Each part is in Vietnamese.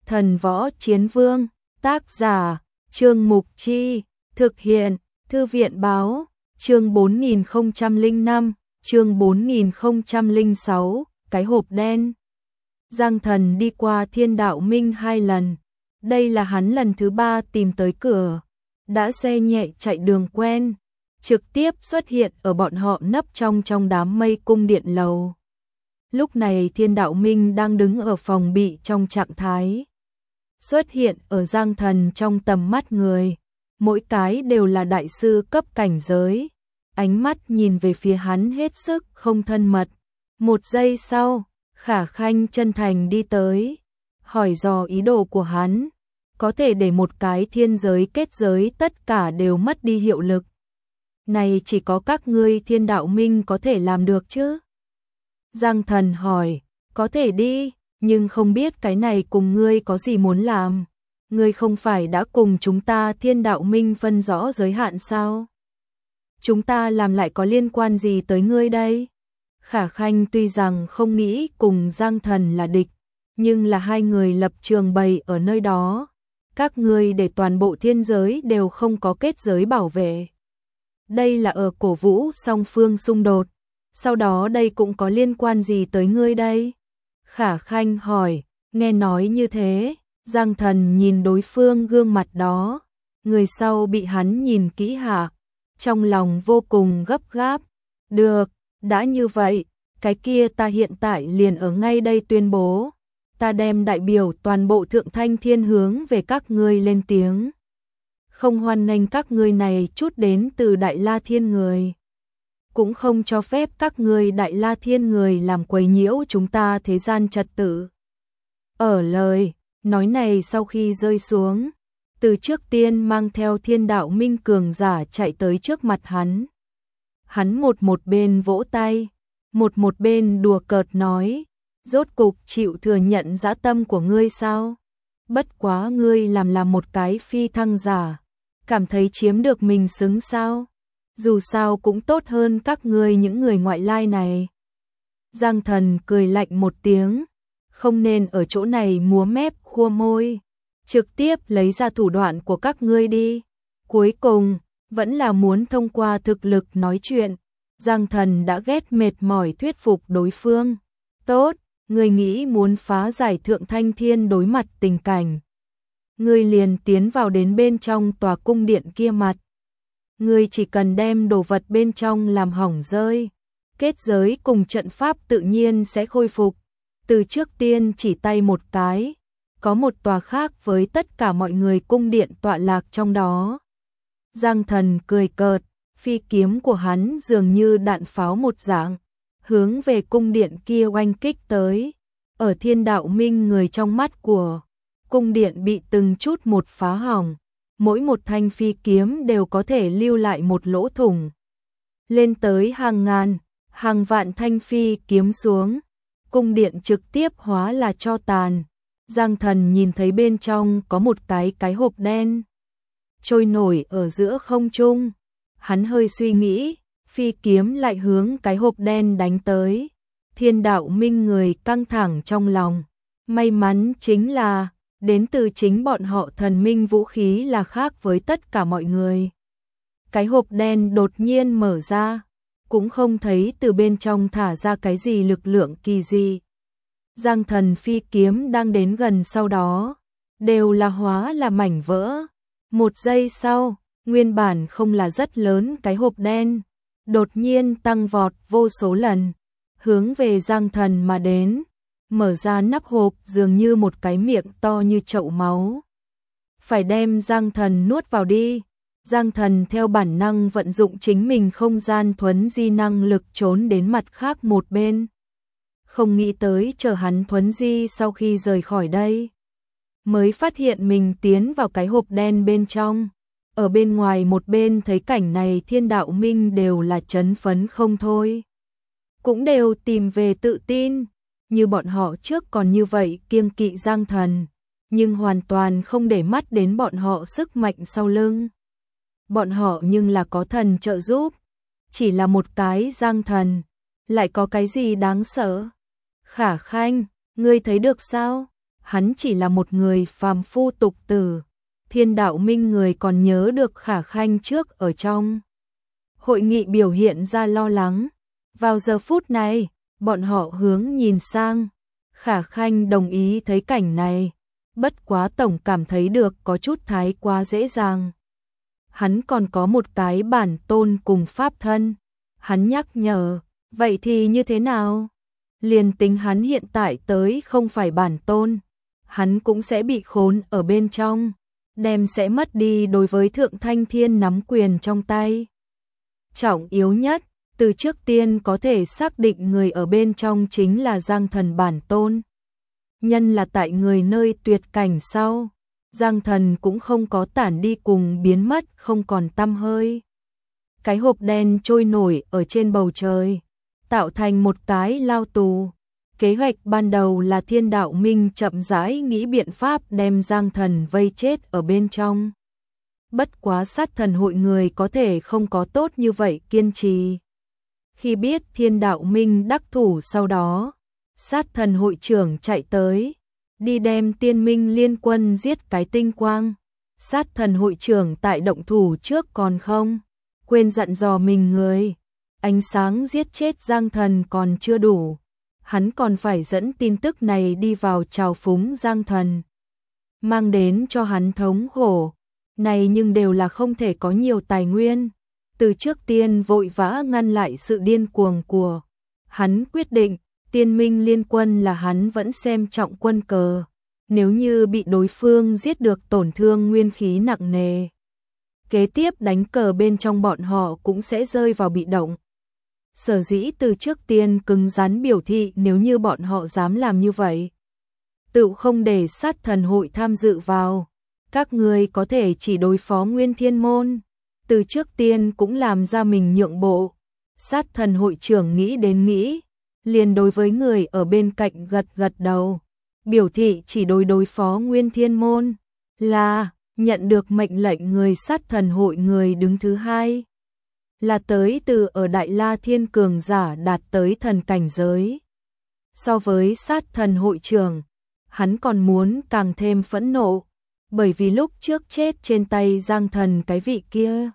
Thần Võ Chiến Vương, tác giả, Trương Mục Chi, thực hiện, Thư viện Báo, chương 4005, chương 4006, cái hộp đen. Giang Thần đi qua Thiên Đạo Minh 2 lần, đây là hắn lần thứ 3 tìm tới cửa, đã xe nhẹ chạy đường quen, trực tiếp xuất hiện ở bọn họ nấp trong đám mây cung điện lầu. Lúc này Thiên Đạo Minh đang đứng ở phòng bị trong trạng thái xuất hiện ở Giang Thần trong tầm mắt người, mỗi cái đều là đại sư cấp cảnh giới, ánh mắt nhìn về phía hắn hết sức không thân mật. Một giây sau, Khả Khanh chân thành đi tới, hỏi dò ý đồ của hắn, có thể để một cái thiên giới kết giới tất cả đều mất đi hiệu lực. Này chỉ có các ngươi Thiên Đạo Minh có thể làm được chứ? Giang Thần hỏi, có thể đi, nhưng không biết cái này cùng ngươi có gì muốn làm. Ngươi không phải đã cùng chúng ta Thiên Đạo Minh phân rõ giới hạn sao? Chúng ta làm lại có liên quan gì tới ngươi đây? Khả Khanh tuy rằng không nghĩ cùng Giang Thần là địch, nhưng là hai người lập trường bày ở nơi đó. Các ngươi để toàn bộ thiên giới đều không có kết giới bảo vệ. Đây là ở cổ vũ song phương xung đột. Sau đó đây cũng có liên quan gì tới ngươi đây? Khả Khanh hỏi, nghe nói như thế, Giang Thần nhìn đối phương gương mặt đó, người sau bị hắn nhìn kỹ hạ, trong lòng vô cùng gấp gáp. Được, đã như vậy, cái kia ta hiện tại liền ở ngay đây tuyên bố, ta đem đại biểu toàn bộ Thượng Thanh Thiên hướng về các ngươi lên tiếng. Không hoan nghênh các ngươi này chút đến từ Đại La Thiên người. Cũng không cho phép các ngươi Đại La Thiên người làm quấy nhiễu chúng ta thế gian trật tự. Ở lời nói này sau khi rơi xuống, từ trước tiên mang theo Thiên Đạo Minh cường giả chạy tới trước mặt hắn. Hắn một bên vỗ tay, một bên đùa cợt nói, rốt cục chịu thừa nhận dã tâm của ngươi sao? Bất quá ngươi làm một cái phi thăng giả, cảm thấy chiếm được mình xứng sao? Dù sao cũng tốt hơn các ngươi những người ngoại lai này. Giang Thần cười lạnh một tiếng, không nên ở chỗ này múa mép khua môi, trực tiếp lấy ra thủ đoạn của các ngươi đi. Cuối cùng, vẫn là muốn thông qua thực lực nói chuyện. Giang Thần đã ghét mệt mỏi thuyết phục đối phương. Tốt, ngươi nghĩ muốn phá giải Thượng Thanh Thiên đối mặt tình cảnh. Ngươi liền tiến vào đến bên trong tòa cung điện kia mặt. Ngươi chỉ cần đem đồ vật bên trong làm hỏng rơi, kết giới cùng trận pháp tự nhiên sẽ khôi phục. Từ trước tiên chỉ tay một cái, có một tòa khác với tất cả mọi người cung điện tọa lạc trong đó. Giang Thần cười cợt, phi kiếm của hắn dường như đạn pháo một dạng, hướng về cung điện kia oanh kích tới. Ở Thiên Đạo Minh người trong mắt của cung điện bị từng chút một phá hỏng, mỗi một thanh phi kiếm đều có thể lưu lại một lỗ thủng. Lên tới hàng ngàn, hàng vạn thanh phi kiếm xuống, cung điện trực tiếp hóa là tro tàn. Giang Thần nhìn thấy bên trong có một cái hộp đen trôi nổi ở giữa không trung. Hắn hơi suy nghĩ, phi kiếm lại hướng cái hộp đen đánh tới. Thiên Đạo Minh người căng thẳng trong lòng. May mắn chính là đến từ chính bọn họ thần minh vũ khí là khác với tất cả mọi người. Cái hộp đen đột nhiên mở ra, cũng không thấy từ bên trong thả ra cái gì lực lượng kỳ dị. Giang Thần phi kiếm đang đến gần sau đó, đều là hóa là mảnh vỡ. Một giây sau, nguyên bản không là rất lớn cái hộp đen, đột nhiên tăng vọt vô số lần, hướng về Giang Thần mà đến. Mở ra nắp hộp dường như một cái miệng to như chậu máu. Phải đem Giang Thần nuốt vào đi. Giang Thần theo bản năng vận dụng chính mình không gian thuấn di năng lực trốn đến mặt khác một bên. Không nghĩ tới chờ hắn thuấn di sau khi rời khỏi đây, mới phát hiện mình tiến vào cái hộp đen bên trong. Ở bên ngoài một bên thấy cảnh này Thiên Đạo Minh đều là chấn phấn không thôi. Cũng đều tìm về tự tin. Như bọn họ trước còn như vậy kiêng kỵ Giang Thần, nhưng hoàn toàn không để mắt đến bọn họ sức mạnh sau lưng. Bọn họ nhưng là có thần trợ giúp, chỉ là một cái Giang Thần, lại có cái gì đáng sợ? Khả Khanh, ngươi thấy được sao? hắn chỉ là một người phàm phu tục tử. Thiên đạo minh người còn nhớ được Khả Khanh trước ở trong hội nghị biểu hiện ra lo lắng. Vào giờ phút này, bọn họ hướng nhìn sang. Khả Khanh đồng ý thấy cảnh này, bất quá tổng cảm thấy được có chút thái quá dễ dàng. Hắn còn có một cái bản tôn cùng pháp thân. Hắn nhắc nhở, vậy thì như thế nào? Liền tính hắn hiện tại tới không phải bản tôn, hắn cũng sẽ bị khốn ở bên trong, đem sẽ mất đi đối với Thượng Thanh Thiên nắm quyền trong tay. Trọng yếu nhất, từ trước tiên có thể xác định người ở bên trong chính là Giang Thần bản tôn. Nhân là tại người nơi tuyệt cảnh sau, Giang Thần cũng không có tản đi cùng biến mất không còn tăm hơi. Cái hộp đen trôi nổi ở trên bầu trời, tạo thành một cái lao tù. Kế hoạch ban đầu là Thiên Đạo Minh chậm rãi nghĩ biện pháp đem Giang Thần vây chết ở bên trong. Bất quá Sát Thần hội người có thể không có tốt như vậy kiên trì. Khi biết Thiên Đạo Minh đắc thủ sau đó, Sát Thần hội trưởng chạy tới, đi đem Tiên Minh liên quân giết cái tinh quang. Sát Thần hội trưởng tại động thủ trước còn không quên dặn dò mình người, ánh sáng giết chết Giang Thần còn chưa đủ, hắn còn phải dẫn tin tức này đi vào trào phúng Giang Thần, mang đến cho hắn thống khổ. Này nhưng đều là không thể có nhiều tài nguyên. Từ trước tiên vội vã ngăn lại sự điên cuồng của hắn, quyết định Tiên Minh liên quân là hắn vẫn xem trọng quân cờ. Nếu như bị đối phương giết được tổn thương nguyên khí nặng nề, kế tiếp đánh cờ bên trong bọn họ cũng sẽ rơi vào bị động. Sở dĩ từ trước tiên cứng rắn biểu thị nếu như bọn họ dám làm như vậy, tự không để Sát Thần hội tham dự vào. Các người có thể chỉ đối phó Nguyên Thiên Môn. Từ trước tiên cũng làm ra mình nhượng bộ. Sát Thần hội trưởng nghĩ đến nghĩ, liền đối với người ở bên cạnh gật gật đầu, biểu thị chỉ đối phó Nguyên Thiên Môn. Là nhận được mệnh lệnh người Sát Thần hội người đứng thứ hai, là tới từ ở Đại La Thiên cường giả đạt tới thần cảnh giới. So với Sát Thần hội trưởng, hắn còn muốn càng thêm phẫn nộ, bởi vì lúc trước chết trên tay Giang Thần cái vị kia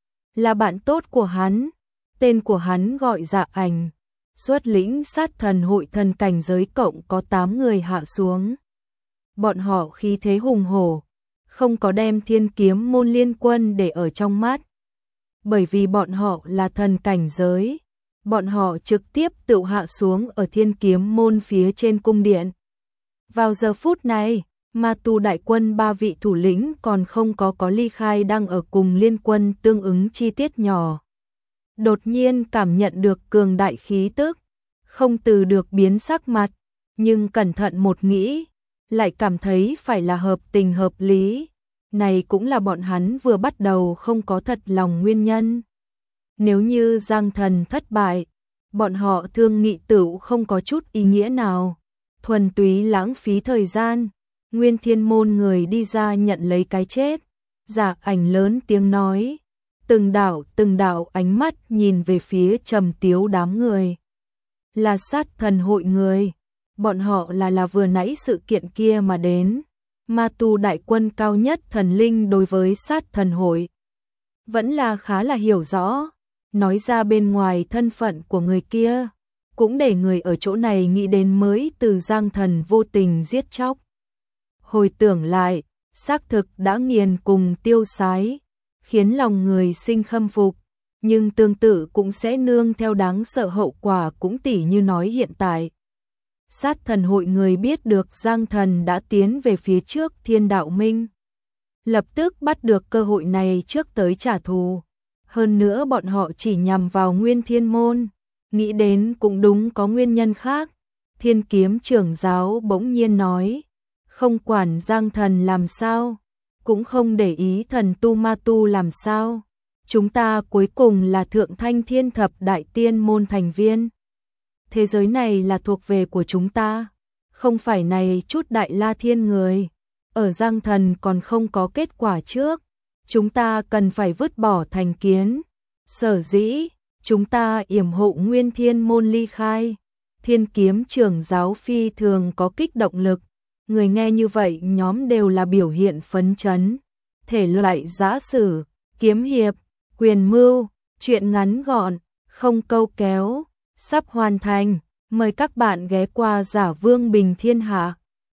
là bạn tốt của hắn, tên của hắn gọi Dạ Ảnh, xuất lĩnh Sát Thần hội thần cảnh giới cộng có 8 người hạ xuống. Bọn họ khí thế hùng hổ, không có đem Thiên Kiếm môn liên quân để ở trong mắt, bởi vì bọn họ là thần cảnh giới, bọn họ trực tiếp tự hạ xuống ở Thiên Kiếm môn phía trên cung điện. Vào giờ phút này, Ma Tu đại quân 3 vị thủ lĩnh còn không có ly khai, đang ở cùng liên quân tương ứng chi tiết nhỏ. Đột nhiên cảm nhận được cường đại khí tức, không từ được biến sắc mặt, nhưng cẩn thận một nghĩ, lại cảm thấy phải là hợp tình hợp lý. Này cũng là bọn hắn vừa bắt đầu không có thật lòng nguyên nhân. Nếu như Giang Thần thất bại, bọn họ thương nghị tựu không có chút ý nghĩa nào, thuần túy lãng phí thời gian. Nguyên Thiên môn người đi ra nhận lấy cái chết. Dạ Ảnh lớn tiếng nói, từng đạo ánh mắt nhìn về phía Trầm Tiếu đám người. Là Sát Thần hội người, bọn họ là vừa nãy sự kiện kia mà đến. Ma Tu đại quân cao nhất thần linh đối với Sát Thần hội vẫn là khá là hiểu rõ, nói ra bên ngoài thân phận của người kia, cũng để người ở chỗ này nghĩ đến mới từ Giang Thần vô tình giết chóc. Hồi tưởng lại, xác thực đã nghiền cùng tiêu sái, khiến lòng người sinh khâm phục, nhưng tương tự cũng sẽ nương theo đáng sợ hậu quả, cũng tỉ như nói hiện tại. Sát Thần hội người biết được Giang Thần đã tiến về phía trước Thiên Đạo Minh, lập tức bắt được cơ hội này trước tới trả thù. Hơn nữa bọn họ chỉ nhằm vào Nguyên Thiên môn, nghĩ đến cũng đúng có nguyên nhân khác. Thiên Kiếm trưởng giáo bỗng nhiên nói, không quản Giang Thần làm sao, cũng không để ý thần tu Ma Tu làm sao, chúng ta cuối cùng là Thượng Thanh Thiên Thập Đại Tiên môn thành viên. Thế giới này là thuộc về của chúng ta, không phải này chút Đại La Thiên người. Ở Giang Thần còn không có kết quả trước, chúng ta cần phải vứt bỏ thành kiến. Sở dĩ, chúng ta yểm hộ Nguyên Thiên môn ly khai. Thiên Kiếm trưởng giáo phi thường có kích động lực. Người nghe như vậy nhóm đều là biểu hiện phấn chấn. Thể loại giã sử, kiếm hiệp, quyền mưu, truyện ngắn gọn, không câu kéo, sắp hoàn thành. Mời các bạn ghé qua Giả Vương Bình Thiên Hạ.